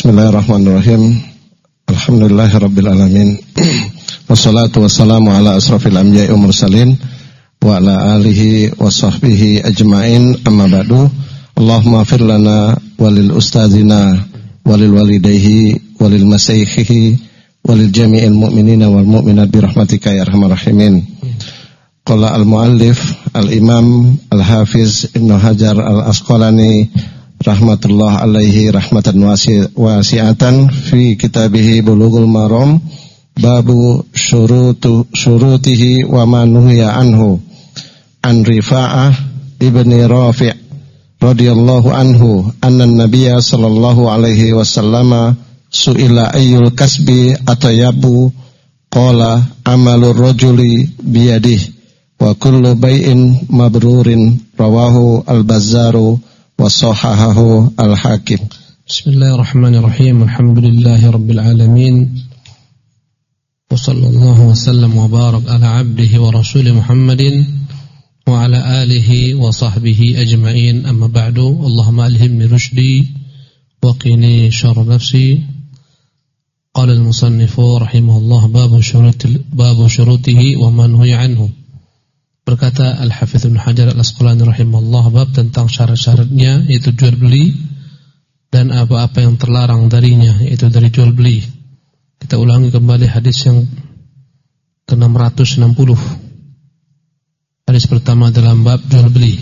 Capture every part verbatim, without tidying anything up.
Bismillahirrahmanirrahim. Alhamdulillahirabbil alamin. Wassalatu wassalamu ala asrafil anbiya'i wal mursalin wa ala alihi wa sahbihi ajma'in. Amma ba'du. Allahumma ighfir lana walil ustadzina walil walidayhi walil masyayikhi walil jami'il mu'minina wal mu'minat bi rahmatika ya arhamar rahimin. Qala al-muallif al-imam al-hafiz Ibnu Hajar al-Asqalani rahmatullah alaihi rahmatan wasi'atan fi kitabihi Bulughul Maram babu syurutu syurutihi wa ma nuhiya anhu an Rifa'ah ibni Rafi' radhiyallahu anhu anna nabiyya sallallahu alaihi wasallam su'ila ayyul kasbi atayabu qala amalur rajuli biyadihi wa kullu bai'in mabrurin rawahu al-Bazzaru wa sahahahu al-Hakim. Bismillahirrahmanirrahim. Alhamdulillahi rabbil alamin. Wa sallallahu wa sallam wa barak ala abdihi wa rasulih Muhammadin wa ala alihi wa sahbihi ajma'in. Amma ba'du. Allahumma alhimni rushdi wa qini syarra nafsi. Qala al-musannifu rahimahullah babu syurutil babu syurutihi wa man huya anhu. Berkata Al-Hafidz Ibnu Hajar Al-Asqalani rahimahullah bab tentang syarat-syaratnya, yaitu jual beli dan apa-apa yang terlarang darinya, yaitu dari jual beli. Kita ulangi kembali hadis yang ke enam ratus enam puluh. Hadis pertama dalam bab jual beli.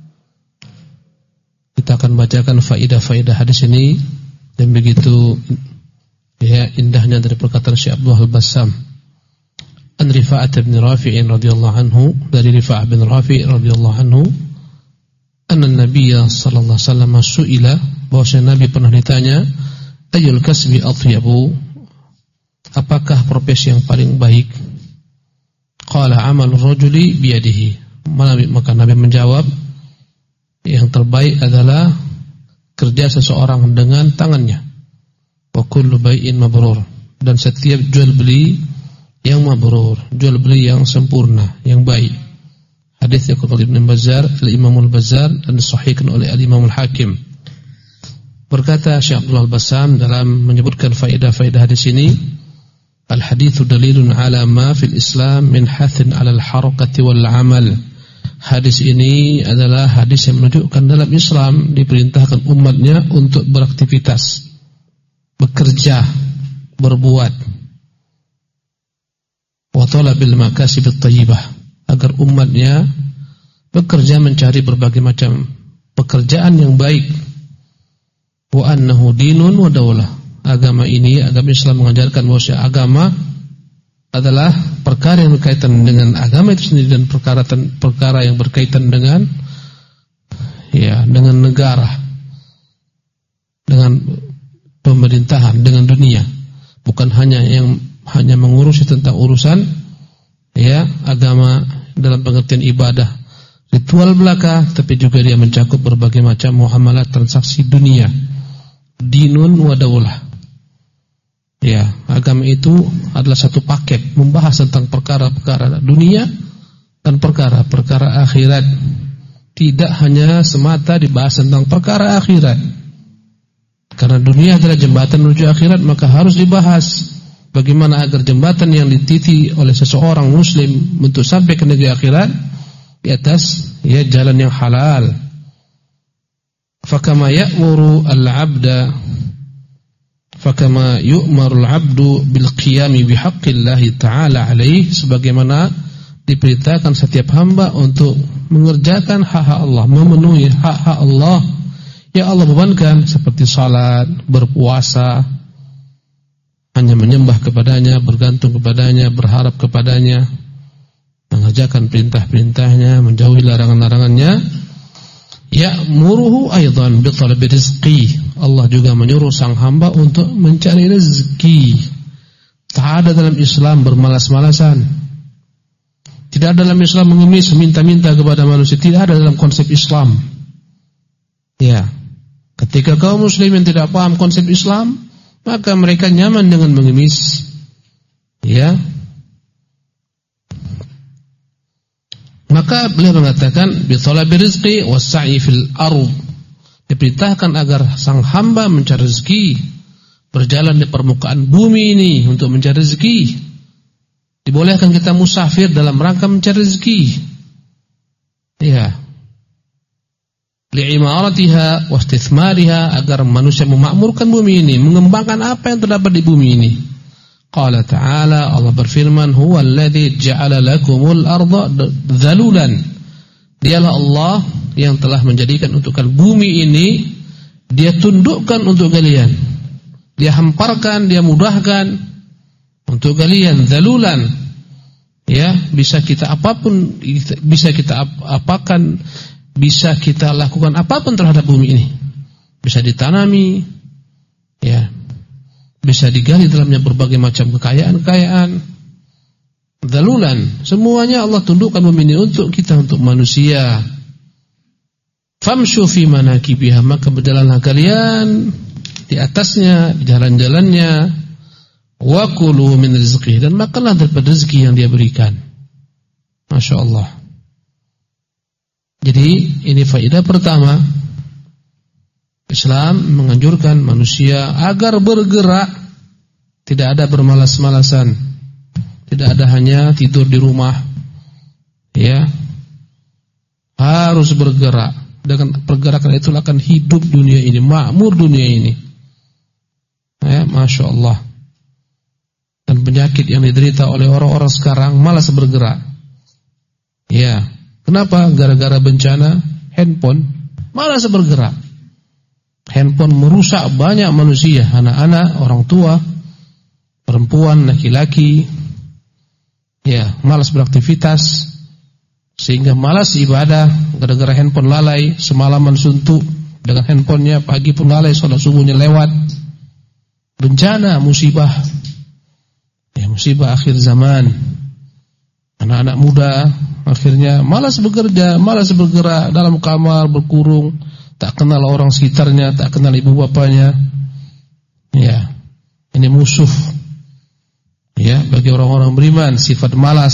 Kita akan bacakan faidah-faidah hadis ini dan begitu ya indahnya dari perkataan Syekh Abdullah Al-Bassam. An Rifa'ah bin Rafi' radhiyallahu anhu, dari Rifa'ah bin Rafi' radhiyallahu anhu, anna Nabiyya sallallahu alaihi wasallam su'ila, bahwasanya Nabi pernah ditanya, ayyul kasbi athyabu, apakah profesi yang paling baik? Qala amalur rajuli biyadihi, maka Nabi menjawab, yang terbaik adalah kerja seseorang dengan tangannya. Wa kullu bai'in mabrur, dan setiap jual beli yang mabrur, jual beli yang sempurna, yang baik. Hadis yang dikutip Ibnu Bazzar, Al-Imam Al-Bazzar, dan disahihkan oleh Al-Imam Al-Hakim. Berkata Syekh Abdullah Al-Bassam dalam menyebutkan faedah-faedah hadis ini, al-haditsu dalilun ala ma fil Islam min hathin 'ala al-harakati wal 'amal. Hadis ini adalah hadis yang menunjukkan dalam Islam diperintahkan umatnya untuk beraktivitas, bekerja, berbuat, wa talabil makasibit thayyibah, agar umatnya bekerja mencari berbagai macam pekerjaan yang baik. Wa annahu dinun wa daulah, agama ini, agama Islam mengajarkan bahwa agama adalah perkara yang berkaitan dengan agama itu sendiri dan perkara perkara yang berkaitan dengan ya dengan negara, dengan pemerintahan, dengan dunia, bukan hanya yang hanya mengurusi tentang urusan ya agama dalam pengertian ibadah, ritual belaka, tapi juga dia mencakup berbagai macam muamalah transaksi dunia. Dinun wa daulah. Ya, agama itu adalah satu paket membahas tentang perkara-perkara dunia dan perkara-perkara akhirat. Tidak hanya semata dibahas tentang perkara akhirat. Karena dunia adalah jembatan menuju akhirat, maka harus dibahas bagaimana agar jembatan yang dititi oleh seseorang muslim untuk sampai ke negeri akhirat di atas ya jalan yang halal. Fakama ya'muru al-'abda fakama yu'maru al-'abdu bil qiyami bi haqqillahi ta'ala alaihi, sebagaimana diperintahkan setiap hamba untuk mengerjakan hak-hak Allah, memenuhi hak-hak Allah yang Allah bebankan, seperti salat, berpuasa, hanya menyembah kepadanya, bergantung kepadanya, berharap kepadanya, mengerjakan perintah-perintahnya, menjauhi larangan-larangannya. Ya'muruhu aidan bi talabi rizqi, Allah juga menyuruh sang hamba untuk mencari rezeki. Tak ada dalam Islam bermalas-malasan. Tidak ada dalam Islam mengemis, minta-minta kepada manusia, tidak ada dalam konsep Islam. Ya, ketika kaum muslimin tidak paham konsep Islam, maka mereka nyaman dengan mengemis. Ya. Maka beliau mengatakan bi talabi rizqi was-sa'i fil ardh, diperintahkan agar sang hamba mencari rezeki berjalan di permukaan bumi ini untuk mencari rezeki. Dibolehkan kita musafir dalam rangka mencari rezeki. Ya. Li'imaratiha wa istithmariha, agar manusia memakmurkan bumi ini, mengembangkan apa yang terdapat di bumi ini. Qala ta'ala, Allah berfirman, huwa alladzi ja'ala lakumul arda dhalulan. Dialah Allah yang telah menjadikan untuk kalian bumi ini, Dia tundukkan untuk kalian, Dia hamparkan, Dia mudahkan untuk kalian. Dhalulan, ya, bisa kita apapun, bisa kita ap apakan, bisa kita lakukan apapun terhadap bumi ini. Bisa ditanami, ya, bisa digali dalamnya berbagai macam kekayaan-kekayaan. Dhalulan, semuanya Allah tundukkan bumi ini untuk kita, untuk manusia. Famshu fi manakibiha, maka berjalanlah kalian di atasnya, di jalan-jalannya. Wa kulu min rizqihi, dan makanlah daripada rezeki yang Dia berikan. Masya Allah. Jadi ini faedah pertama. Islam menganjurkan manusia agar bergerak, tidak ada bermalas-malasan, tidak ada hanya tidur di rumah, ya, harus bergerak. Dengan pergerakan itu akan hidup dunia ini, makmur dunia ini, ya, Masya Allah. Dan penyakit yang diderita oleh orang-orang sekarang malas bergerak, ya, kenapa? Gara-gara bencana handphone, malas bergerak. Handphone merusak banyak manusia, anak-anak, orang tua, perempuan, laki-laki, ya, malas beraktivitas, sehingga malas ibadah gara-gara handphone lalai, semalaman suntuk dengan handphonenya, pagi pun lalai, sholat subuhnya lewat. Bencana, musibah, ya, musibah akhir zaman. Anak-anak muda akhirnya malas bekerja, malas bergerak, dalam kamar berkurung, tak kenal orang sekitarnya, tak kenal ibu bapanya. Ya, ini musuh, ya, bagi orang-orang beriman, sifat malas.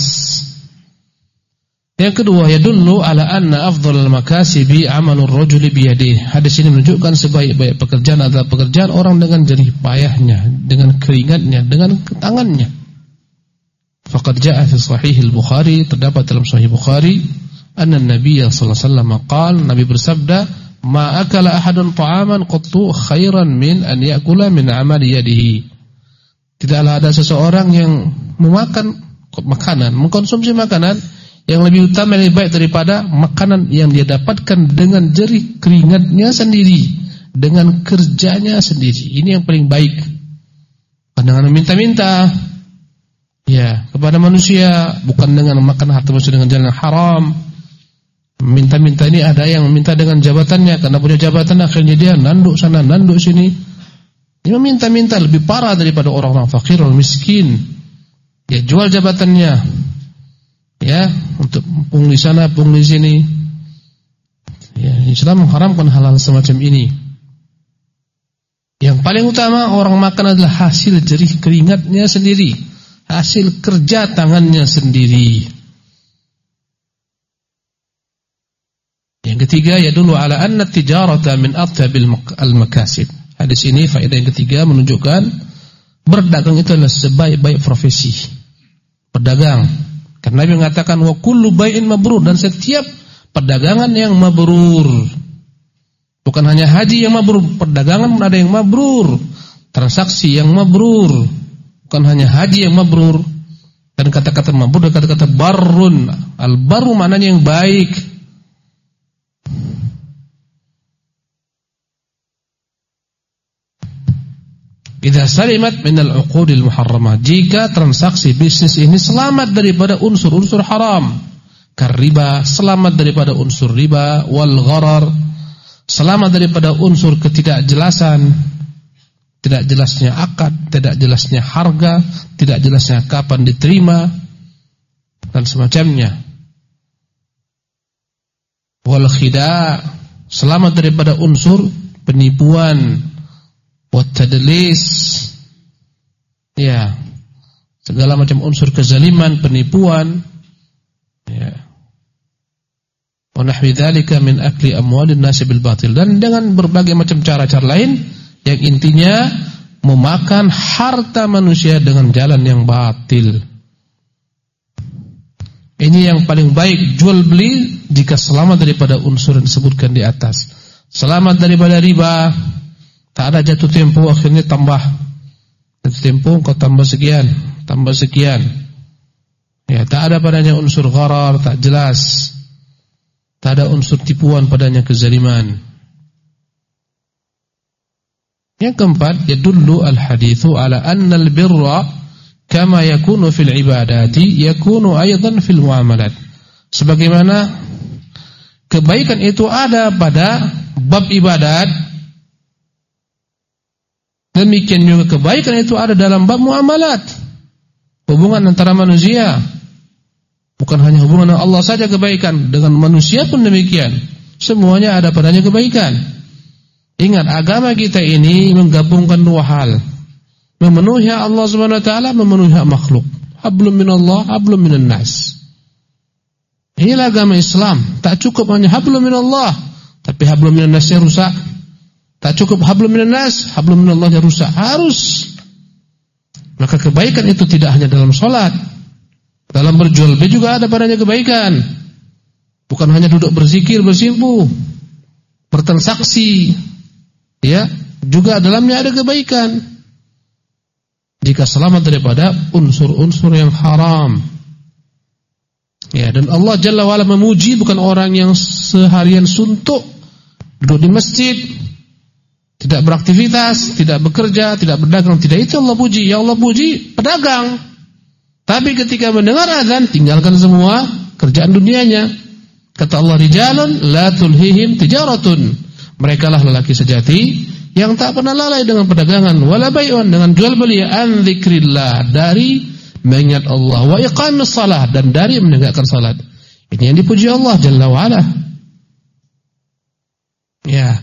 Yang kedua, yadullu ala anna afdhalal makasibi amalur rajuli biyadihi. Hadis ini menunjukkan sebaik-baik pekerjaan adalah pekerjaan orang dengan jerih payahnya, dengan keringatnya, dengan tangannya. Faqad jaa fi sahih al-Bukhari, terdapat dalam sahih Bukhari, anna Nabi sallallahu alaihi wasallam qala, Nabi bersabda, ma akala ahadun ta'aman qattu khairan min an ya'kula min amali yadihi. Tidaklah ada seseorang yang memakan makanan, mengkonsumsi makanan yang lebih utama, lebih baik daripada makanan yang dia dapatkan dengan jerih keringatnya sendiri, dengan kerjanya sendiri. Ini yang paling baik. Dengan meminta-minta, ya, kepada manusia, bukan dengan makan harta manusia dengan jalan yang haram. Minta-minta ini ada yang meminta dengan jabatannya, karena punya jabatan akhirnya dia nanduk sana, nanduk sini. Dia meminta-minta lebih parah daripada orang-orang fakir, orang miskin. Ya, jual jabatannya, ya, untuk pungli sana, pungli sini. Ya, Islam mengharamkan hal-hal semacam ini. Yang paling utama orang makan adalah hasil jerih keringatnya sendiri, hasil kerja tangannya sendiri. Yang ketiga, yadullu ala anna tijarata min athabil al-makasib. Hadis ini faedah yang ketiga menunjukkan berdagang itu adalah sebaik-baik profesi. Berdagang. Karena Nabi mengatakan wa kullu bai'in mabrur, dan setiap perdagangan yang mabrur. Bukan hanya haji yang mabrur, perdagangan pun ada yang mabrur, transaksi yang mabrur. Bukan hanya haji yang mabrur. Dan kata-kata mabrur dan kata-kata barrun. Al-barru maknanya yang baik. Idza salimat minal uqudil muharramah, jika transaksi bisnis ini selamat daripada unsur-unsur haram, kariba, selamat daripada unsur riba, wal gharar, selamat daripada unsur ketidakjelasan, tidak jelasnya akad, tidak jelasnya harga, tidak jelasnya kapan diterima, dan semacamnya. Wal khida', selamat daripada unsur penipuan, watadlis, ya, segala macam unsur kezaliman, penipuan, ya, wa nahwi dzalika min akli amwalin nasi bil batil, dan dengan berbagai macam cara-cara lain yang intinya memakan harta manusia dengan jalan yang batil. Ini yang paling baik, jual beli jika selamat daripada unsur yang disebutkan di atas. Selamat daripada riba, tak ada jatuh tempo akhirnya tambah. Jatuh tempo kau tambah sekian, tambah sekian. Ya, tak ada padanya unsur gharar, tak jelas. Tak ada unsur tipuan padanya, kezaliman. Yang keempat, yadullu al-hadithu ala anna al-birra kama yakunu fil ibadati yakunu aidan fil muamalat. Sebagaimana kebaikan itu ada pada bab ibadat, demikian juga kebaikan itu ada dalam bab muamalat. Hubungan antara manusia, bukan hanya hubungan dengan Allah saja kebaikan, dengan manusia pun demikian. Semuanya ada padanya kebaikan. Ingat, agama kita ini menggabungkan dua hal. Memenuhi Allah Subhanahu wa taala, memenuhi makhluk. Hablum minallah, hablum minan nas. Inilah agama Islam. Tak cukup hanya hablum minallah, tapi hablum minan nasnya rusak. Tak cukup hablum minan nas, hablum minallahnya rusak. Harus. Maka kebaikan itu tidak hanya dalam salat. Dalam berjual beli juga ada padanya kebaikan. Bukan hanya duduk berzikir, bersimpuh, bertransaksi. Ya, juga dalamnya ada kebaikan. Jika selamat daripada unsur-unsur yang haram. Ya, dan Allah Jalla wa'ala memuji bukan orang yang seharian suntuk duduk di masjid, tidak beraktivitas, tidak bekerja, tidak berdagang. Tidak itu Allah puji. Ya Allah puji pedagang. Tapi ketika mendengar azan, tinggalkan semua kerjaan dunianya. Kata Allah, rijalun la tulhihim tijaratun. Mereka lah lelaki sejati yang tak pernah lalai dengan perdagangan, wala bai'un, dengan jual beli, an dzikrillah, dari mengingat Allah, wa iqamis shalah, dan dari menegakkan salat. Ini yang dipuji Allah Jalla wa ala. Ya.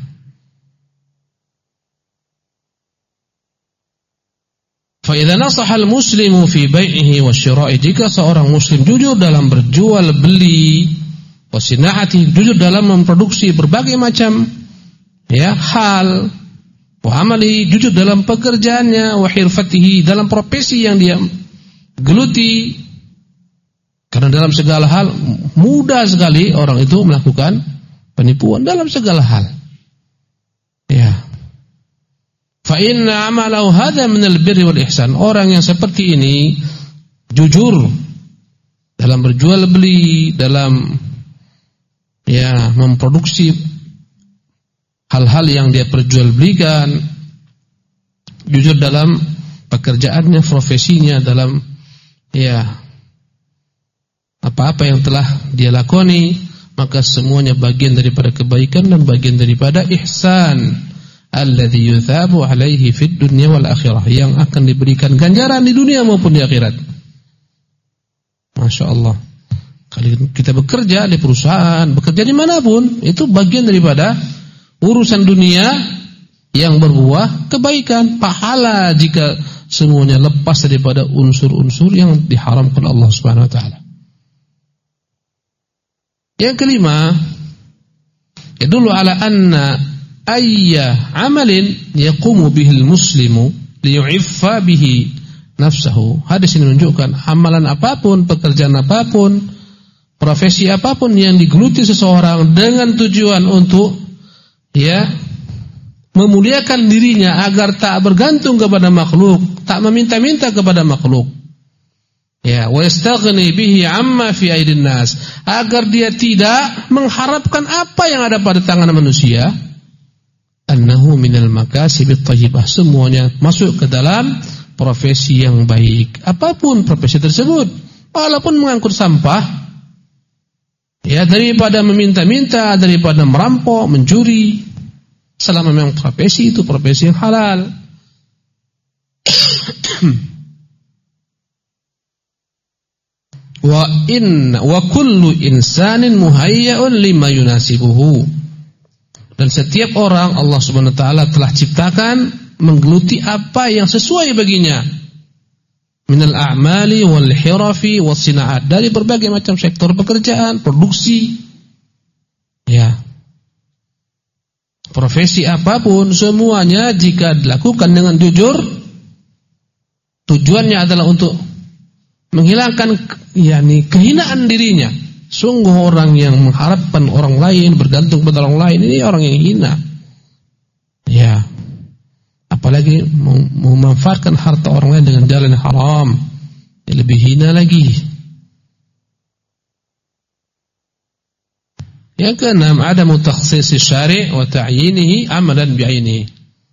Fa idza nasaha al-muslimu fi bai'ihi wa syira'i, jika seorang muslim jujur dalam berjual beli, wa sina'ati, jujur dalam memproduksi berbagai macam ya hal, wa amali, jujur dalam pekerjaannya, wa hirfatihi, dalam profesi yang dia geluti. Karena dalam segala hal mudah sekali orang itu melakukan penipuan dalam segala hal. Ya. Fa inna amalahu hadza min al-birri wal ihsan. Orang yang seperti ini jujur dalam berjual beli, dalam ya memproduksi hal-hal yang dia perjualbelikan, jujur dalam pekerjaannya, profesinya, dalam ya apa-apa yang telah dia lakoni, maka semuanya bagian daripada kebaikan dan bagian daripada ihsan alladzi yuthabu alaihi fid dunya wal akhirah, yang akan diberikan ganjaran di dunia maupun di akhirat. Masya Allah. Kalau kita bekerja di perusahaan, bekerja dimanapun, itu bagian daripada urusan dunia yang berbuah kebaikan, pahala jika semuanya lepas daripada unsur-unsur yang diharamkan Allah Subhanahu wa taala. Yang kelima, yadullu ala anna ayya amalin yaqumu bihil muslimu liyu'iffa bihi nafsahu. Hadis ini menunjukkan amalan apapun, pekerjaan apapun, profesi apapun yang digeluti seseorang dengan tujuan untuk ya memuliakan dirinya agar tak bergantung kepada makhluk, tak meminta-minta kepada makhluk. Ya, wa yastaghni bihi amma fi aidin nas, agar dia tidak mengharapkan apa yang ada pada tangan manusia. Annahu minal makasibit thayyibah, semuanya masuk ke dalam profesi yang baik. Apapun profesi tersebut, walaupun mengangkut sampah, ya, daripada meminta-minta, daripada merampok, mencuri, selama memang profesi itu profesi yang halal. Wa in wa kullu insanin muhayya'un lima yunasibuhu. Dan setiap orang Allah Subhanahu wa taala telah ciptakan menggeluti apa yang sesuai baginya. Minal a'mali wal hirafi was sina'at, dari berbagai macam sektor pekerjaan, produksi. Ya. Profesi apapun semuanya jika dilakukan dengan jujur tujuannya adalah untuk menghilangkan yakni kehinaan dirinya. Sungguh orang yang mengharapkan orang lain, bergantung pada orang lain, ini orang yang hina. Ya. Apalagi memanfaatkan harta orang lain dengan jalan yang haram. Ini lebih hina lagi. Yang keenam, ada mutakhsis syari' wa ta'yinihi amalan bi'ainihi.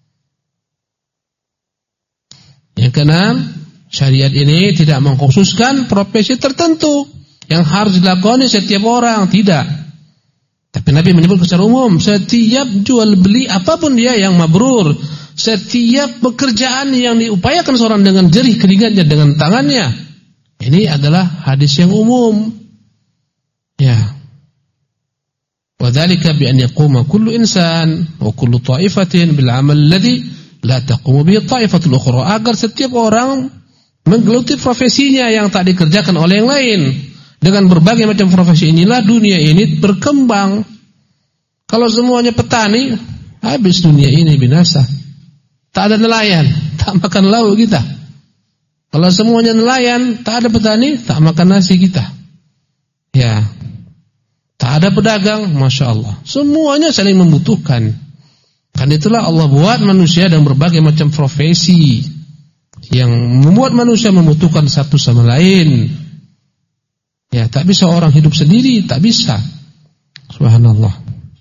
Yang keenam, syariat ini tidak mengkhususkan profesi tertentu yang harus dilakoni setiap orang, tidak. Tapi Nabi menyebut secara umum, setiap jual beli apapun dia yang mabrur, setiap pekerjaan yang diupayakan seorang dengan jerih keringatnya, dengan tangannya, ini adalah hadis yang umum. Ya. Wa dzalika bi an yaquma kullu insan wa kullu ta'ifatin bil 'amal alladhi la taqumu bihi ta'ifatul ukhra, agar setiap orang menggeluti profesinya yang tak dikerjakan oleh yang lain. Dengan berbagai macam profesi inilah dunia ini berkembang. Kalau semuanya petani, habis dunia ini binasa. Tak ada nelayan, tak makan lauk kita. Kalau semuanya nelayan, tak ada petani, tak makan nasi kita. Ya. Tak ada pedagang, Masya Allah. Semuanya saling membutuhkan. Karena itulah Allah buat manusia dengan berbagai macam profesi yang membuat manusia membutuhkan satu sama lain. Ya, tak bisa orang hidup sendiri, tak bisa. Subhanallah.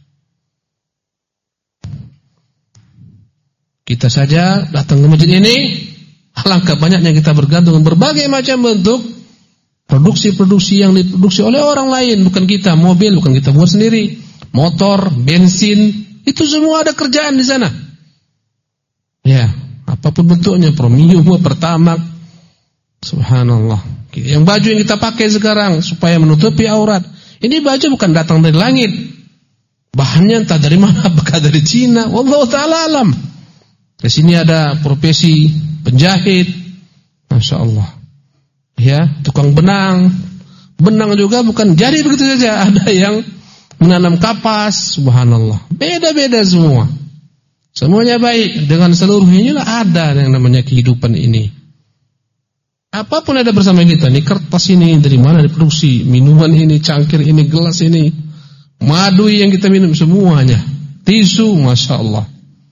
Kita saja datang ke masjid ini, alangkah banyaknya kita bergantung dengan berbagai macam bentuk produksi-produksi yang diproduksi oleh orang lain, bukan kita. Mobil bukan kita buat sendiri, motor, bensin, itu semua ada kerjaan di sana. Ya, apapun bentuknya, premium, pertamax. Subhanallah. Yang baju yang kita pakai sekarang supaya menutupi aurat, ini baju bukan datang dari langit. Bahannya entah dari mana, apakah dari Cina, wallahu ta'ala alam. Di sini ada profesi penjahit, Masya Allah. Ya, tukang benang. Benang juga bukan jadi begitu saja, ada yang menanam kapas, subhanallah. Beda-beda semua. Semuanya baik, dengan seluruhnya lah ada yang namanya kehidupan ini. Apapun ada bersama kita, nih kertas ini dari mana diproduksi, minuman ini, cangkir ini, gelas ini, madu yang kita minum, semuanya, tisu, Masya Allah.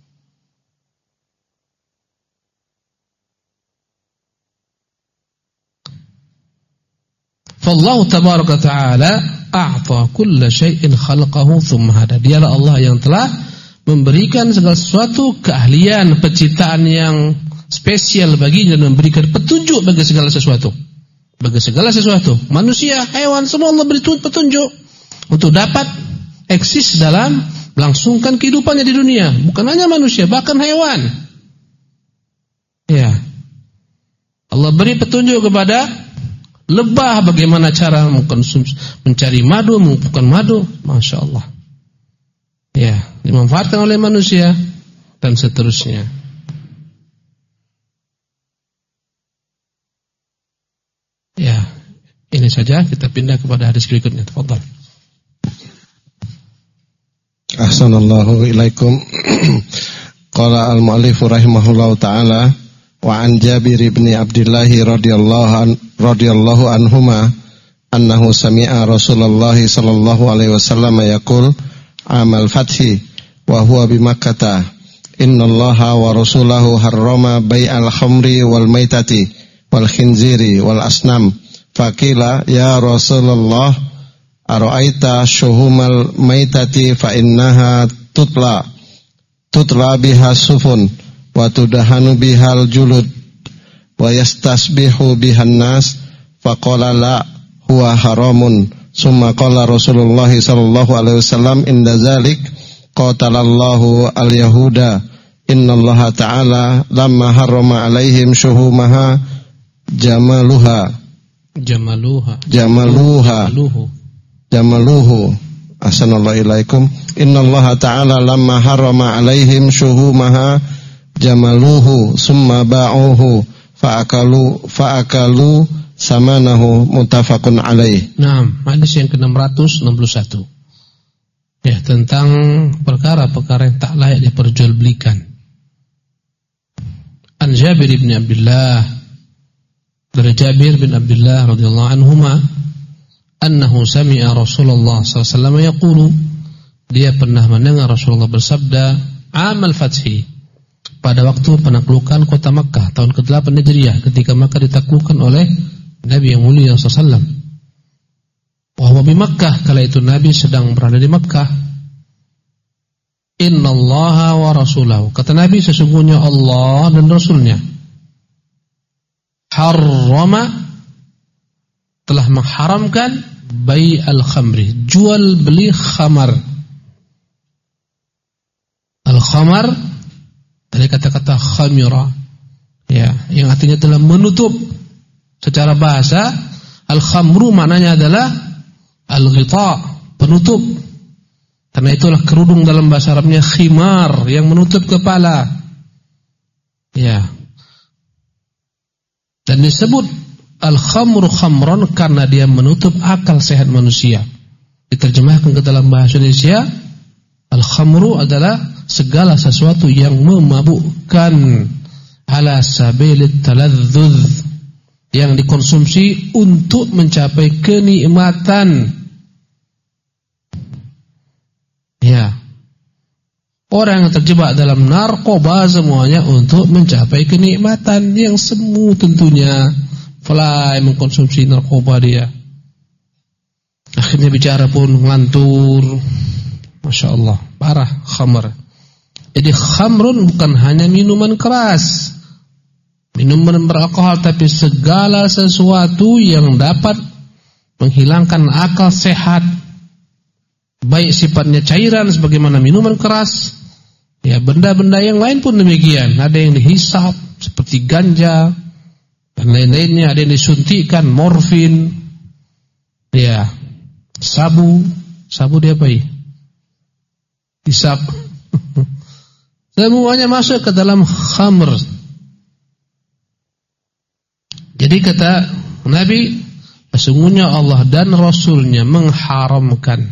Fallahu tabaraka ta'ala a'ta kulla syai'in khalaqahu thumma hada. Dialah Allah yang telah memberikan segala sesuatu keahlian, penciptaan yang spesial baginya dan memberikan petunjuk bagi segala sesuatu. Bagi segala sesuatu, manusia, hewan, semua Allah beri petunjuk untuk dapat eksis dalam melangsungkan kehidupannya di dunia. Bukan hanya manusia, bahkan hewan. Ya. Allah beri petunjuk kepada lebah bagaimana cara mencari madu, mengumpulkan madu, Masya Allah. Ya, dimanfaatkan oleh manusia dan seterusnya. Ya, ini saja, kita pindah kepada hadis berikutnya. Tafadhal. Ahsanallahu ilaikum. Qala al-mu'allif rahimahullahu ta'ala wa an Jabir bin Abdullah radhiyallahu an radhiyallahu anhuma annahu sami'a Rasulullah sallallahu alaihi wasallam yaqul amal fathi wa huwa bi Makkah innallaha wa rasulahu harrama bai'al khamri wal maitati wal khinziri wal asnam. Faqila ya Rasulullah ara'aita syuhumal maitati fa innaha tutla tutla biha sufun wa tudahanu bihal julud wa yastasbihu bihan nas. Faqala la huwa haramun. Summa qala Rasulullah sallallahu alaihi wasallam inda zalik qatalallahu al-yahuda innallaha ta'ala lamma harrama alaihim syuhumaha jamaluha jamaluha jamaluha jamaluhu. Assalamualaikum ilaikum. Innallaha ta'ala lamma harrama alaihim syuhumaha jamaluhu summa ba'uhu fa'akalu fa'akalu samanahu muttafaqun alaih. Naam, hadis yang ke enam ratus enam puluh satu. Ya, tentang perkara-perkara yang tak layak diperjualbelikan. An Jabir bin Abdullah dari Jabir bin Abdullah radhiyallahu anhuma annahu sami'a Rasulullah sallallahu alaihi wasallam yaqulu, dia pernah mendengar Rasulullah bersabda amal fathi, pada waktu penaklukan kota Makkah tahun kedelapan Hijriah, ketika Makkah ditaklukkan oleh Nabi yang mulia sallallahu alaihi wasallam. Wa huwa bi Makkah, kala itu Nabi sedang berada di Makkah. Innallaha wa rasulahu, kata Nabi, sesungguhnya Allah dan Rasulnya harrama, telah mengharamkan bai al-khamri, jual beli khamar. Al-khamar dari kata-kata khamira, ya, yang artinya telah menutup. Secara bahasa, al-khamru maknanya adalah al-ghita, penutup. Karena itulah kerudung dalam bahasa Arabnya khimar, yang menutup kepala. Ya. Dan disebut al-khamru khamron karena dia menutup akal sehat manusia. Diterjemahkan ke dalam bahasa Indonesia, al-khamru adalah segala sesuatu yang memabukkan, ala sabilit taladzuz, yang dikonsumsi untuk mencapai kenikmatan. Ya. Orang yang terjebak dalam narkoba semuanya untuk mencapai kenikmatan yang semu tentunya. Fly mengkonsumsi narkoba dia. Akhirnya bicara pun ngelantur. Masya Allah, parah khamr. Jadi khamrun bukan hanya minuman keras, minuman beralkohol, tapi segala sesuatu yang dapat menghilangkan akal sehat. Baik sifatnya cairan sebagaimana minuman keras, ya, benda-benda yang lain pun demikian. Ada yang dihisap seperti ganja dan lain-lainnya, ada yang disuntikkan morfin, ya, sabu, sabu diapain? Hisap. Semuanya masuk ke dalam khamr. Jadi kata Nabi, sesungguhnya Allah dan Rasulnya mengharamkan.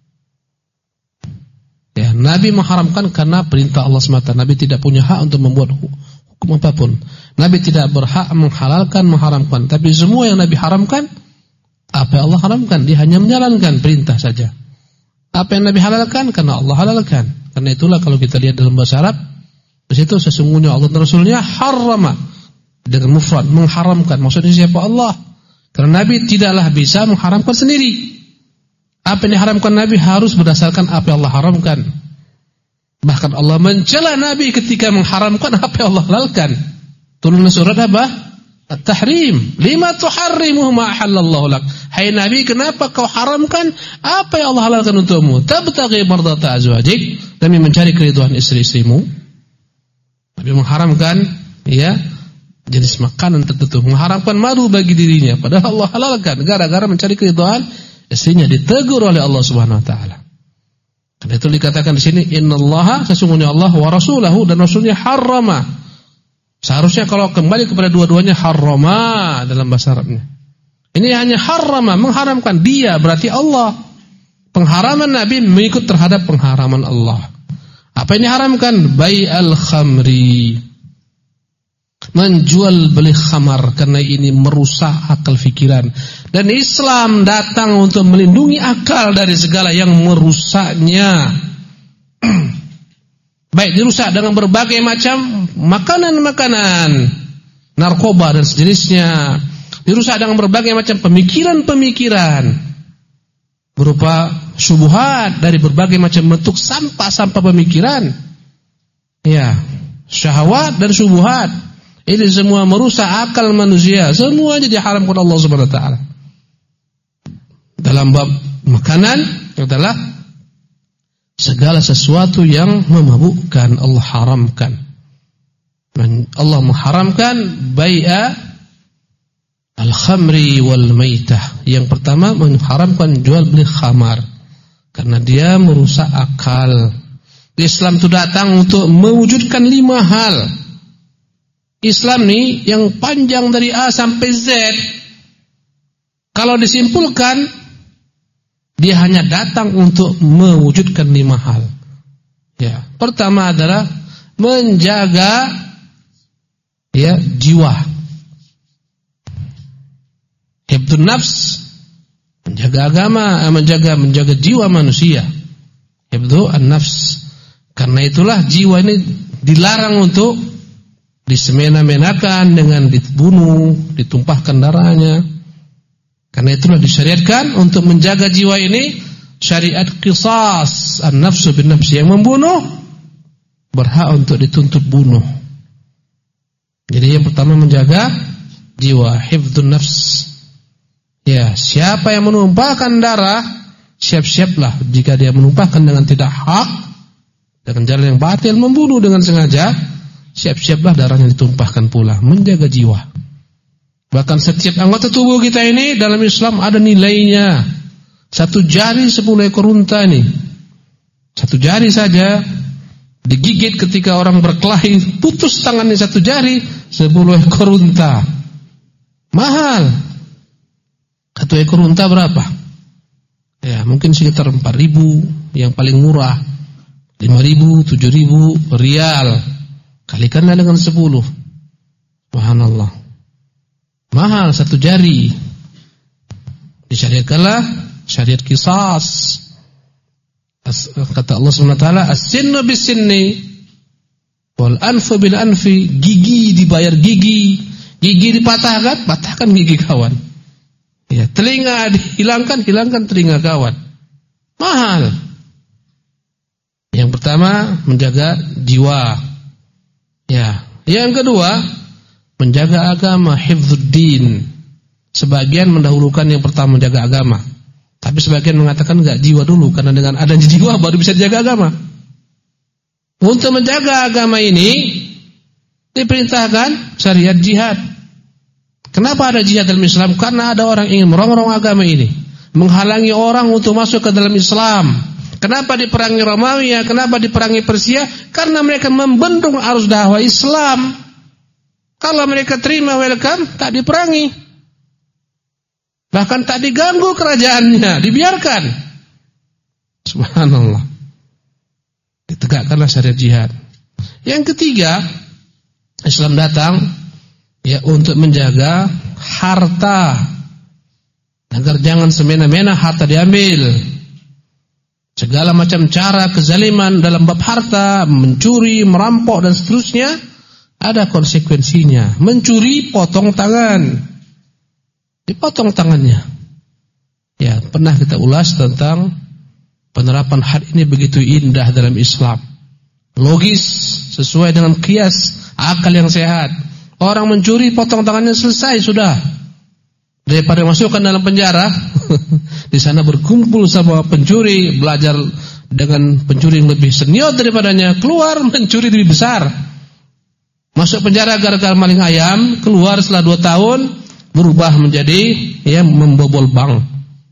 Ya, Nabi mengharamkan karena perintah Allah semata. Nabi tidak punya hak untuk membuat hukum apapun. Nabi tidak berhak menghalalkan, mengharamkan. Tapi semua yang Nabi haramkan, apa yang Allah haramkan, dia hanya menjalankan perintah saja. Apa yang Nabi halalkan, karena Allah halalkan. Karena itulah kalau kita lihat dalam bahasa Arab, di situ sesungguhnya Allah dan Rasulnya harama, dengan mufrad, mengharamkan. Maksudnya siapa? Allah. Karena Nabi tidaklah bisa mengharamkan sendiri. Apa yang diharamkan Nabi harus berdasarkan apa yang Allah haramkan. Bahkan Allah mencela Nabi ketika mengharamkan apa yang Allah halalkan. Turun surat apa? At-Tahrim. Lima tuharrimu ma ahallallahu lak. Hai Nabi, kenapa kau haramkan apa yang Allah halalkan untukmu? Tabtaghi mardata azwajik, demi mencari keridhaan istri-istrimu. Nabi mengharamkan, ya, jenis makanan tertentu, mengharamkan madu bagi dirinya, padahal Allah halalkan gara-gara mencari keridhaan istrinya. Ditegur oleh Allah Subhanahu wa taala. Karena itu dikatakan di sini innallaha, sesungguhnya Allah, wa rasulahu, dan rasulnya harrama. Seharusnya kalau kembali kepada dua-duanya harrama dalam bahasa Arabnya. Ini hanya harrama, mengharamkan. Dia berarti Allah. Pengharaman Nabi mengikut terhadap pengharaman Allah. Apa yang diharamkan? Bai'al khamri, menjual beli khamar, karena ini merusak akal fikiran. Dan Islam datang untuk melindungi akal dari segala yang merusaknya. Baik dirusak dengan berbagai macam makanan-makanan, narkoba dan sejenisnya. Dirusak dengan berbagai macam pemikiran-pemikiran berupa syubhat dari berbagai macam bentuk sampah-sampah pemikiran. Ya, syahwat dan syubhat. Ini semua merusak akal manusia. Semua jadi haramkan Allah Subhanahu wa taala. Dalam bab makanan adalah segala sesuatu yang memabukkan, Allah haramkan. Allah mengharamkan bai'a al-khamri wal maitah. Yang pertama mengharamkan jual beli khamar karena dia merusak akal. Islam itu datang untuk mewujudkan lima hal. Islam ini yang panjang dari A sampai Z, kalau disimpulkan, dia hanya datang untuk mewujudkan lima hal. Ya, pertama adalah menjaga, ya, jiwa. hifdzun nafs, menjaga agama, menjaga menjaga jiwa manusia. Hifdzun nafs. Karena itulah jiwa ini dilarang untuk disemena-menakan dengan dibunuh, ditumpahkan darahnya. Karena itulah disyariatkan untuk menjaga jiwa ini syariat qisas, an-nafsu bin nafs, yang membunuh berhak untuk dituntut bunuh. Jadi yang pertama menjaga jiwa, hifdzun nafs. Ya, siapa yang menumpahkan darah, siap-siaplah jika dia menumpahkan dengan tidak hak, dengan jalan yang batil, membunuh dengan sengaja, siap-siaplah darahnya ditumpahkan pula. Menjaga jiwa. Bahkan setiap anggota tubuh kita ini dalam Islam ada nilainya. Satu jari sepuluh ekor unta ini. Satu jari saja digigit ketika orang berkelahi, putus tangannya satu jari, sepuluh ekor unta. Mahal. Satu ekor unta berapa? Ya, mungkin sekitar empat ribu, yang paling murah lima ribu, tujuh ribu rial. Kalikanlah dengan sepuluh. Subhanallah. Mahal satu jari. Disyariatkanlah syariat qisas. Kata Allah Subhanahu wa taala, as-sinnu bis-sinni wal anfu bil anfi. Gigi dibayar gigi. Gigi dipatahkan, patahkan gigi kawan. Ya, telinga dihilangkan, hilangkan telinga kawan. Mahal. Yang pertama menjaga jiwa. Ya, yang kedua menjaga agama, hifdzuddin. Sebagian mendahulukan yang pertama menjaga agama. Tapi sebagian mengatakan enggak, jiwa dulu, karena dengan adanya jiwa baru bisa dijaga agama. Untuk menjaga agama ini diperintahkan syariat jihad. Kenapa ada jihad dalam Islam? Karena ada orang ingin merongrong agama ini, menghalangi orang untuk masuk ke dalam Islam. Kenapa diperangi Romawi? Kenapa diperangi Persia? Karena mereka membendung arus dakwah Islam. Kalau mereka terima, welcome, tak diperangi. Bahkan tak diganggu kerajaannya, dibiarkan. Subhanallah. Ditegakkanlah syariat jihad. Yang ketiga, Islam datang ya untuk menjaga harta, agar jangan semena-mena harta diambil. Segala macam cara kezaliman dalam bab harta, mencuri, merampok dan seterusnya, ada konsekuensinya. Mencuri, potong tangan, dipotong tangannya. Ya, pernah kita ulas tentang penerapan had ini begitu indah dalam Islam. Logis, sesuai dengan qiyas, akal yang sehat. Orang mencuri, potong tangannya, selesai sudah. Daripada masukkan dalam penjara, di sana berkumpul sama pencuri, belajar dengan pencuri yang lebih senior daripadanya, keluar mencuri lebih besar. Masuk penjara gara-gara maling ayam, keluar setelah dua tahun berubah menjadi ya membobol bank.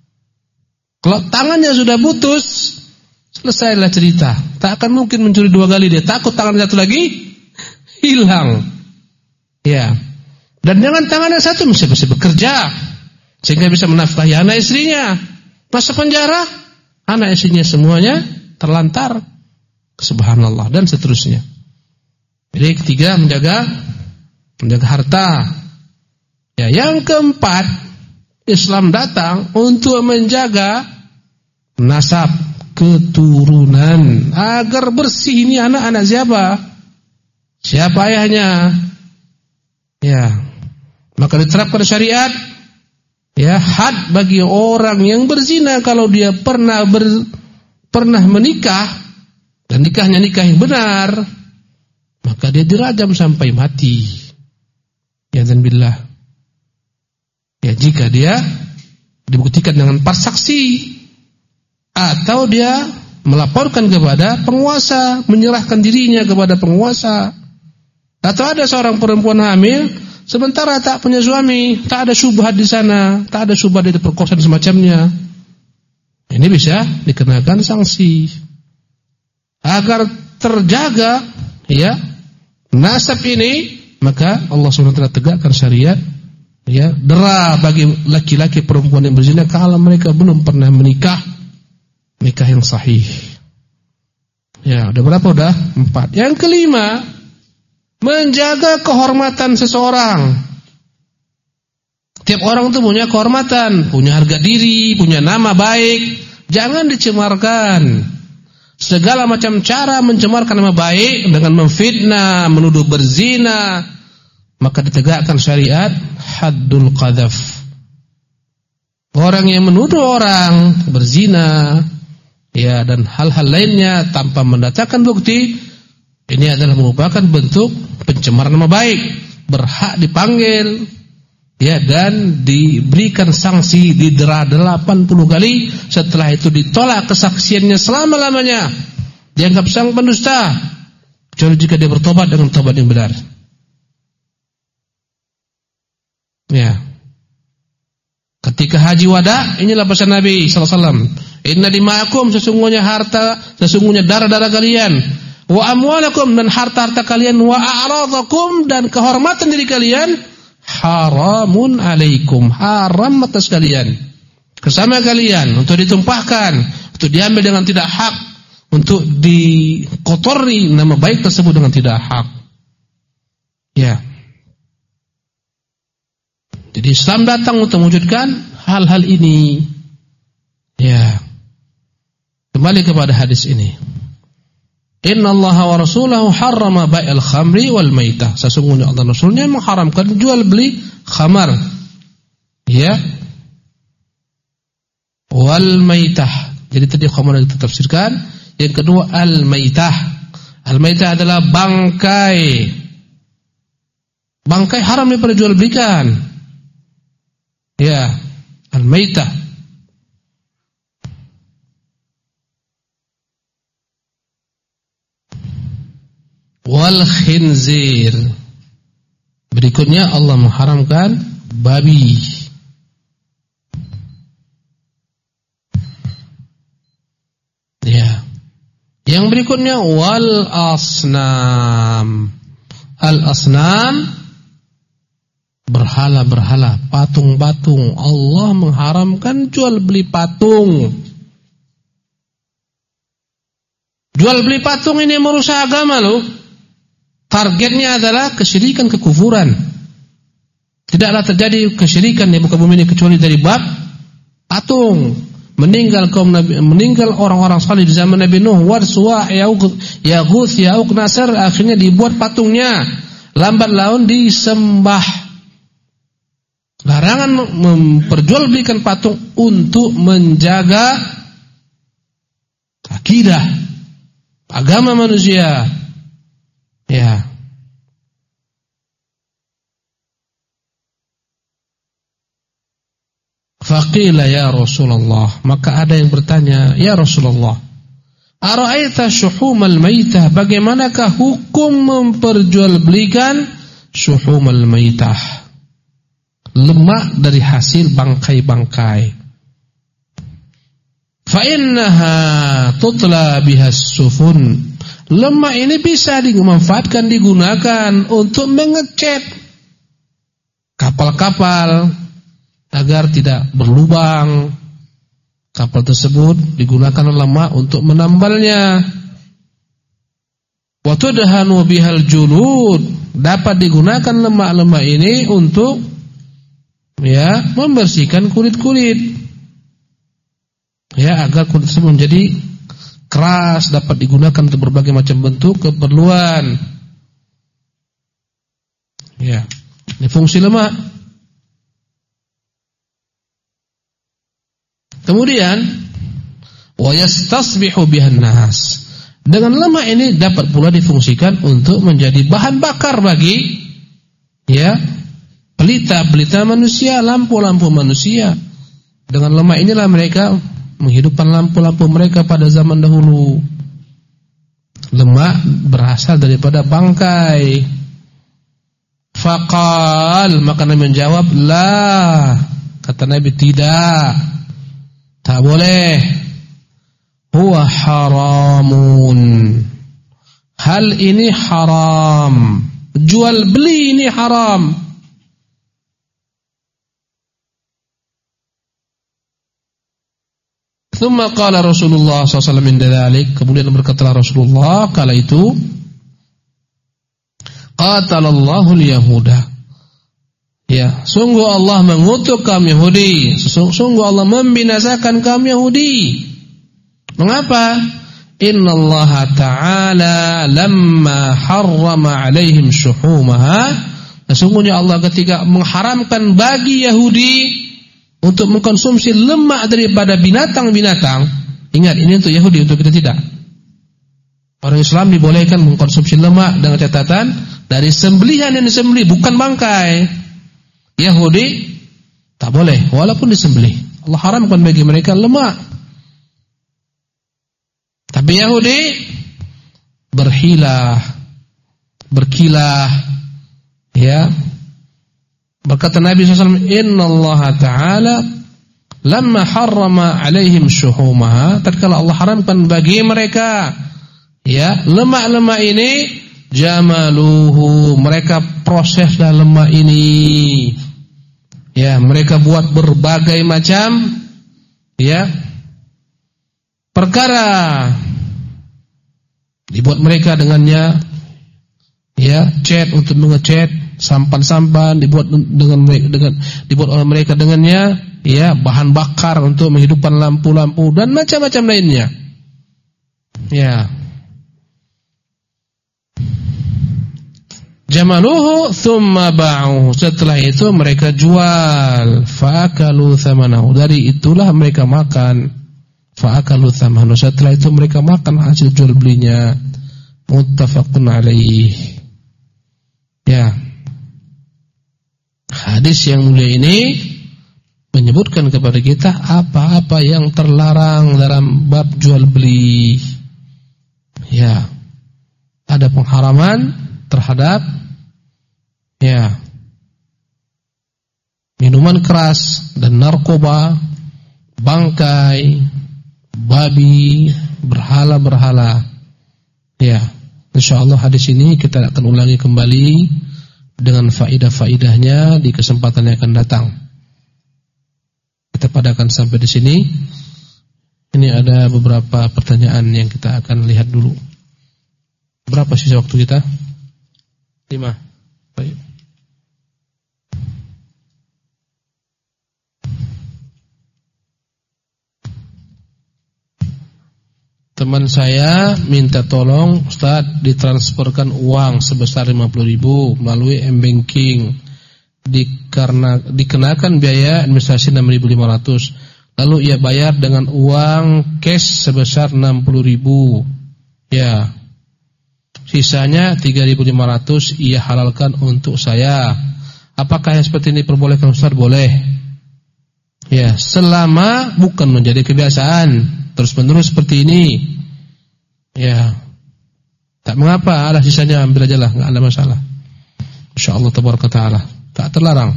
Kalau tangannya sudah putus, selesailah cerita. Tak akan mungkin mencuri dua kali, dia takut tangan satu lagi hilang. Ya. Dan dengan tangan yang satu mesti bisa bekerja sehingga bisa menafkahi anak istrinya. Masuk penjara, anak istrinya semuanya terlantar. Subhanallah, dan seterusnya. Jadi ketiga menjaga menjaga harta. Ya, yang keempat, Islam datang untuk menjaga nasab, keturunan, agar bersih. Ini anak-anak siapa? Siapa ayahnya? Ya, maka diterapkan syariat. Ya, had bagi orang yang berzina kalau dia pernah ber, pernah menikah dan nikahnya nikah yang benar, maka dia dirajam sampai mati. Ya dan billah. Ya, jika dia dibuktikan dengan empat saksi atau dia melaporkan kepada penguasa, menyerahkan dirinya kepada penguasa. Atau ada seorang perempuan hamil sementara tak punya suami, tak ada syubhat di sana, tak ada syubhat dari perkosaan semacamnya. Ini bisa dikenakan sanksi. Agar terjaga ya nasab ini, maka Allah subhanahu wa taala tegakkan syariat ya, dera bagi laki-laki perempuan yang berzina kalau mereka belum pernah menikah nikah yang sahih. Ya, udah berapa udah? Empat. Yang kelima, menjaga kehormatan seseorang. Tiap orang itu punya kehormatan, punya harga diri, punya nama baik. Jangan dicemarkan. Segala macam cara mencemarkan nama baik dengan memfitnah, menuduh berzina, maka ditegakkan syariat haddul qadzaf. Orang yang menuduh orang berzina, ya, dan hal-hal lainnya tanpa mendatangkan bukti, ini adalah merupakan bentuk pencemaran nama baik, berhak dipanggil, ya, dan diberikan sanksi, didera delapan puluh kali. Setelah itu ditolak kesaksiannya selama-lamanya, dianggap sang pendusta, kecuali jika dia bertobat dengan tobat yang benar. Ya. Ketika haji wada, inilah pesan Nabi sallallahu alaihi wasallam. Inna dima'akum, sesungguhnya harta, sesungguhnya darah-darah kalian, wa amwalakum, dan harta-harta kalian, wa a'radakum, dan kehormatan diri kalian, haramun alaikum, haram atas kalian, bersama kalian, untuk ditumpahkan, untuk diambil dengan tidak hak, untuk dikotori nama baik tersebut dengan tidak hak. Ya. Jadi Islam datang untuk mewujudkan hal-hal ini. Ya. Kembali kepada hadis ini. Inna Allah wa rasulahu harrama bai'al khamri wal maitah. Sesungguhnya Allah dan Rasulnya mengharamkan jual beli khamar, ya, wal maitah. Jadi tadi khamar itu tafsirkan. Yang kedua al maitah. Al maitah adalah bangkai. Bangkai haram diperjual belikan. Ya, al maitah. Wal khinzir. Berikutnya Allah mengharamkan babi. Ya. Yang berikutnya wal asnam. Al asnam, berhala-berhala, patung-patung. Allah mengharamkan jual beli patung. Jual beli patung ini merusak agama loh. Targetnya adalah kesyirikan, kekufuran. Tidaklah terjadi kesyirikan di muka bumi ini kecuali dari bab patung. Meninggal kaum Nabi, meninggal orang-orang saleh di zaman Nabi Nuh, Wad, Suwa', Yaghuth, Ya'uq, Nasr, akhirnya dibuat patungnya. Lambat laun disembah. Larangan memperjualbelikan patung untuk menjaga akidah, agama manusia. Ya. Faqila ya Rasulullah, maka ada yang bertanya, ya Rasulullah, ara'aita syuhumal maitah, bagaimanakah hukum memperjualbelikan syuhumal maitah, lemak dari hasil bangkai-bangkai? Fa innaha tutla bihas sufun, lemak ini bisa dimanfaatkan, digunakan untuk mengecat kapal-kapal agar tidak berlubang. Kapal tersebut digunakan lemak untuk menambalnya. Wa tudhanu bihal julud, dapat digunakan lemak-lemak ini untuk, ya, membersihkan kulit-kulit, ya, agar kulit tersebut menjadi keras, dapat digunakan untuk berbagai macam bentuk keperluan. Ya, ini fungsi lemak. Kemudian wa yastasbihu bihan nas, dengan lemak ini dapat pula difungsikan untuk menjadi bahan bakar bagi, ya, pelita-pelita manusia, lampu-lampu manusia. Dengan lemak inilah mereka menghidupkan lampu-lampu mereka pada zaman dahulu. Lemak berasal daripada bangkai. Faqal, maka Nabi menjawab, la, kata Nabi, tidak, tak boleh. Huwa haramun, hal ini haram, jual beli ini haram. Thumma qala Rasulullah sallallahu alaihi wasallam inda dzalik, kemudian berkatalah Rasulullah kala itu, qatalallahu al-yahuda, Ya, sungguh Allah mengutuk kaum Yahudi, sungguh Allah membinasakan kaum Yahudi. Mengapa? Innallaha ta'ala lamma harrama 'alaihim syuhumaha. Sesungguhnya Allah ketika mengharamkan bagi Yahudi untuk mengkonsumsi lemak daripada binatang-binatang. Ingat, ini untuk Yahudi, untuk kita tidak. Orang Islam dibolehkan mengkonsumsi lemak dengan catatan dari sembelihan yang disembelih, bukan bangkai. Yahudi tak boleh, walaupun disembelih. Allah haramkan bagi mereka lemak. Tapi Yahudi berhilah, berkilah, ya. Berkata Nabi shallallahu alaihi wasallam, Inna Allah Ta'ala lamma harrama alaihim syuhumaha. Tatkala Allah haramkan bagi mereka, ya, lemak-lemak ini, jamaluhu, mereka proseslah lemak ini. Ya, mereka buat berbagai macam, ya, perkara. Dibuat mereka dengannya, ya, cat untuk mengecat, sampan-sampan dibuat dengan dengan dibuat oleh mereka dengannya, ya, bahan bakar untuk menghidupkan lampu-lampu dan macam-macam lainnya. Ya. Jamaluhu thumma ba'uhu. Setelah itu mereka jual, fa'akalu thamanahu. Dari itulah mereka makan. Fa'akalu thamanahu. Setelah itu mereka makan hasil jual belinya. Muttafaqun alaih. Ya. Hadis yang mulia ini menyebutkan kepada kita apa-apa yang terlarang dalam bab jual beli. Ya. Ada pengharaman terhadap, ya, minuman keras dan narkoba, bangkai, babi, berhala-berhala. Ya, insyaallah hadis ini kita akan ulangi kembali dengan faidah-faidahnya di kesempatan yang akan datang. Kita padakan sampai di sini. Ini ada beberapa pertanyaan yang kita akan lihat dulu. Berapa sisa waktu kita? Lima. Baik. Teman saya minta tolong Ustaz ditransferkan uang sebesar lima puluh ribu melalui m-banking, dikarena dikenakan biaya administrasi enam ribu lima ratus. Lalu ia bayar dengan uang cash sebesar enam puluh ribu. Ya. Sisanya tiga ribu lima ratus ia halalkan untuk saya. Apakah yang seperti ini perbolehkan Ustaz? Boleh. Ya, selama bukan menjadi kebiasaan terus-menerus seperti ini. Ya. Tak mengapa, ada sisanya ambil aja lah, enggak ada masalah. Insyaallah tabaraka taala. Tak terlarang.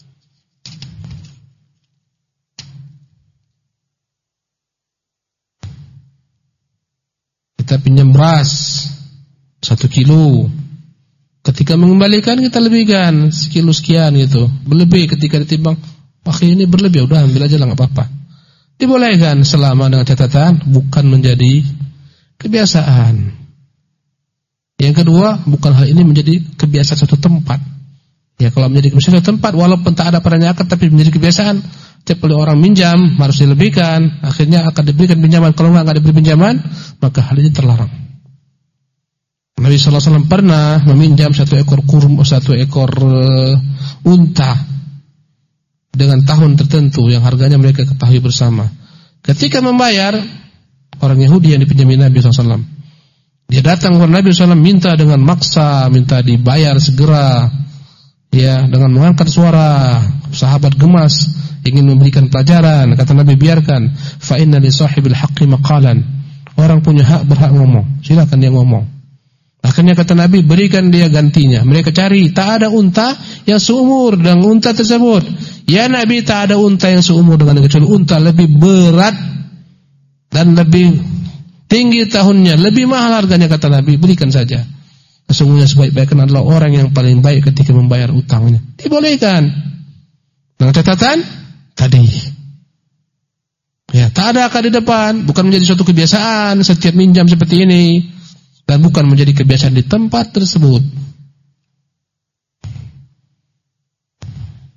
Kita pinjam beras satu kilo, ketika mengembalikan kita lebihkan sekilo sekian gitu, berlebih ketika ditimbang, pakai ini berlebih, udah ambil aja lah, nggak apa-apa. Dibolehkan selama dengan catatan bukan menjadi kebiasaan. Yang kedua, bukan hal ini menjadi kebiasaan satu tempat. Ya, kalau menjadi kebiasaan satu tempat, walaupun tak ada peranyaan tapi menjadi kebiasaan, setiap kali orang minjam harus dilebihkan, akhirnya akan diberikan pinjaman. Kalau nggak diberi pinjaman, maka hal ini terlarang. Nabi sallallahu alaihi wasallam pernah meminjam satu ekor kurma, satu ekor uh, unta dengan tahun tertentu yang harganya mereka ketahui bersama. Ketika membayar, orang Yahudi yang dipinjami Nabi sallallahu alaihi wasallam, dia datang kepada Nabi sallallahu alaihi wasallam minta dengan maksa, minta dibayar segera, ya, dengan mengangkat suara. Sahabat gemas, ingin memberikan pelajaran. Kata Nabi, biarkan, fa inna li sahibil haqqi maqalan. Orang punya hak berhak ngomong, silakan dia ngomong. Akhirnya kata Nabi, berikan dia gantinya. Mereka cari, tak ada unta yang seumur dengan unta tersebut. Ya Nabi, tak ada unta yang seumur dengan kecuali unta lebih berat dan lebih tinggi tahunnya, lebih mahal harganya, kata Nabi, berikan saja. Sesungguhnya sebaik-baiknya adalah orang yang paling baik ketika membayar utangnya. Dibolehkan. Dengan catatan tadi. Ya, tak ada akad di depan, bukan menjadi suatu kebiasaan setiap minjam seperti ini. Dan bukan menjadi kebiasaan di tempat tersebut.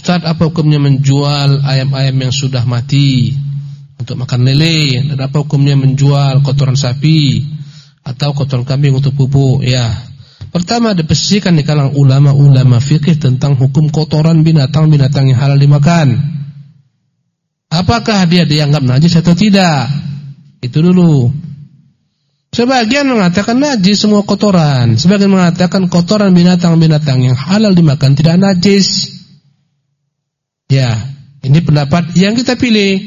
Ustaz, apa hukumnya menjual ayam-ayam yang sudah mati untuk makan lele? Dan apa hukumnya menjual kotoran sapi atau kotoran kambing untuk pupuk? Ya, pertama dipersihkan di kalangan ulama-ulama fikih tentang hukum kotoran binatang-binatang yang halal dimakan. Apakah dia dianggap najis atau tidak? Itu dulu. Sebagian mengatakan najis semua kotoran, sebagian mengatakan kotoran binatang-binatang yang halal dimakan tidak najis. Ya, ini pendapat yang kita pilih.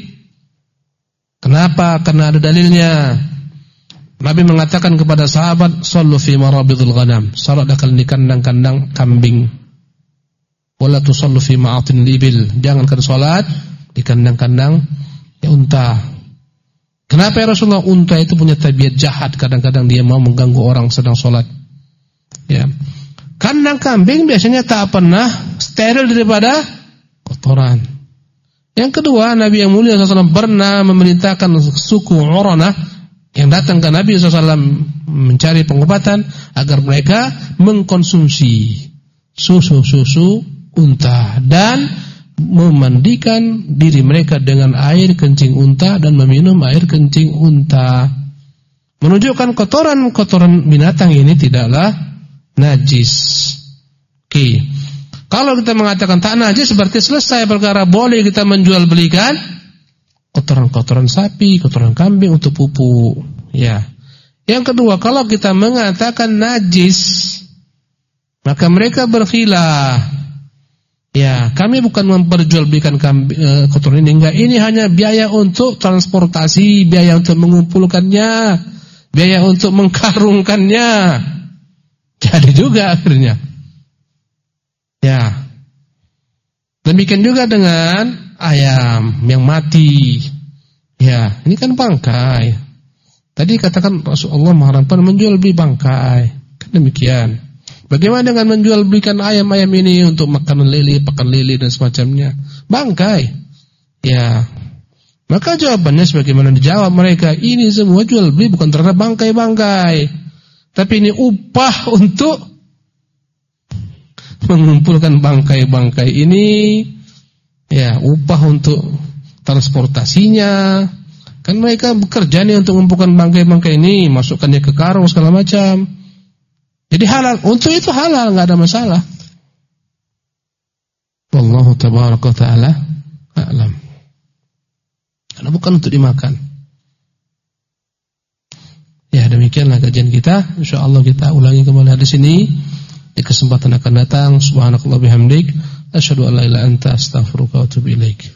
Kenapa? Karena ada dalilnya. Nabi mengatakan kepada sahabat, "Shallu fi marabidil ghanam." Salatlah kalian di kandang-kandang kambing. Wala tusallu fi ma'atin libil. Jangan kalian salat di kandang-kandang ya unta. Kenapa ya Rasulullah? Unta itu punya tabiat jahat, kadang-kadang dia mau mengganggu orang sedang salat. Ya. Kandang kambing biasanya tak pernah steril daripada kotoran. Yang kedua, Nabi yang mulia shallallahu alaihi wasallam pernah memerintahkan suku Uranah yang datang ke Nabi shallallahu alaihi wasallam mencari pengobatan agar mereka mengkonsumsi susu-susu unta dan memandikan diri mereka dengan air kencing unta dan meminum air kencing unta. Menunjukkan kotoran-kotoran binatang ini tidaklah najis. Oke. Kalau kita mengatakan tak najis berarti selesai perkara, boleh kita menjual belikan kotoran-kotoran sapi, kotoran kambing untuk pupuk. Ya. Yang kedua, kalau kita mengatakan najis, maka mereka berkhilaf. Ya, kami bukan memperjualbelikan kambing, e, kotoran ini, enggak. Ini hanya biaya untuk transportasi, biaya untuk mengumpulkannya, biaya untuk mengkarungkannya. Jadi juga akhirnya. Ya. Demikian juga dengan ayam yang mati. Ya, ini kan bangkai. Tadi katakan Rasulullah mengharamkan menjual beli bangkai. Kan demikian. Bagaimana dengan menjual belikan ayam-ayam ini untuk makanan lele, pakan lele dan semacamnya? Bangkai. Ya. Maka jawabannya sebagaimana dijawab mereka, ini semua jual beli bukan terhadap bangkai-bangkai, tapi ini upah untuk mengumpulkan bangkai-bangkai ini. Ya, upah untuk transportasinya. Kan mereka bekerja nih untuk mengumpulkan bangkai-bangkai ini, masukkannya ke karung segala macam. Jadi halal, untuk itu halal, enggak ada masalah. Wallahu tabaraka taala a'lam. Karena bukan untuk dimakan. Ya, demikianlah kajian kita. Insyaallah kita ulangi kembali di sini di kesempatan akan datang. Subhanakallah bihamdik, asyhadu an la ilaha illa anta, astaghfiruka wa atubu ilaik.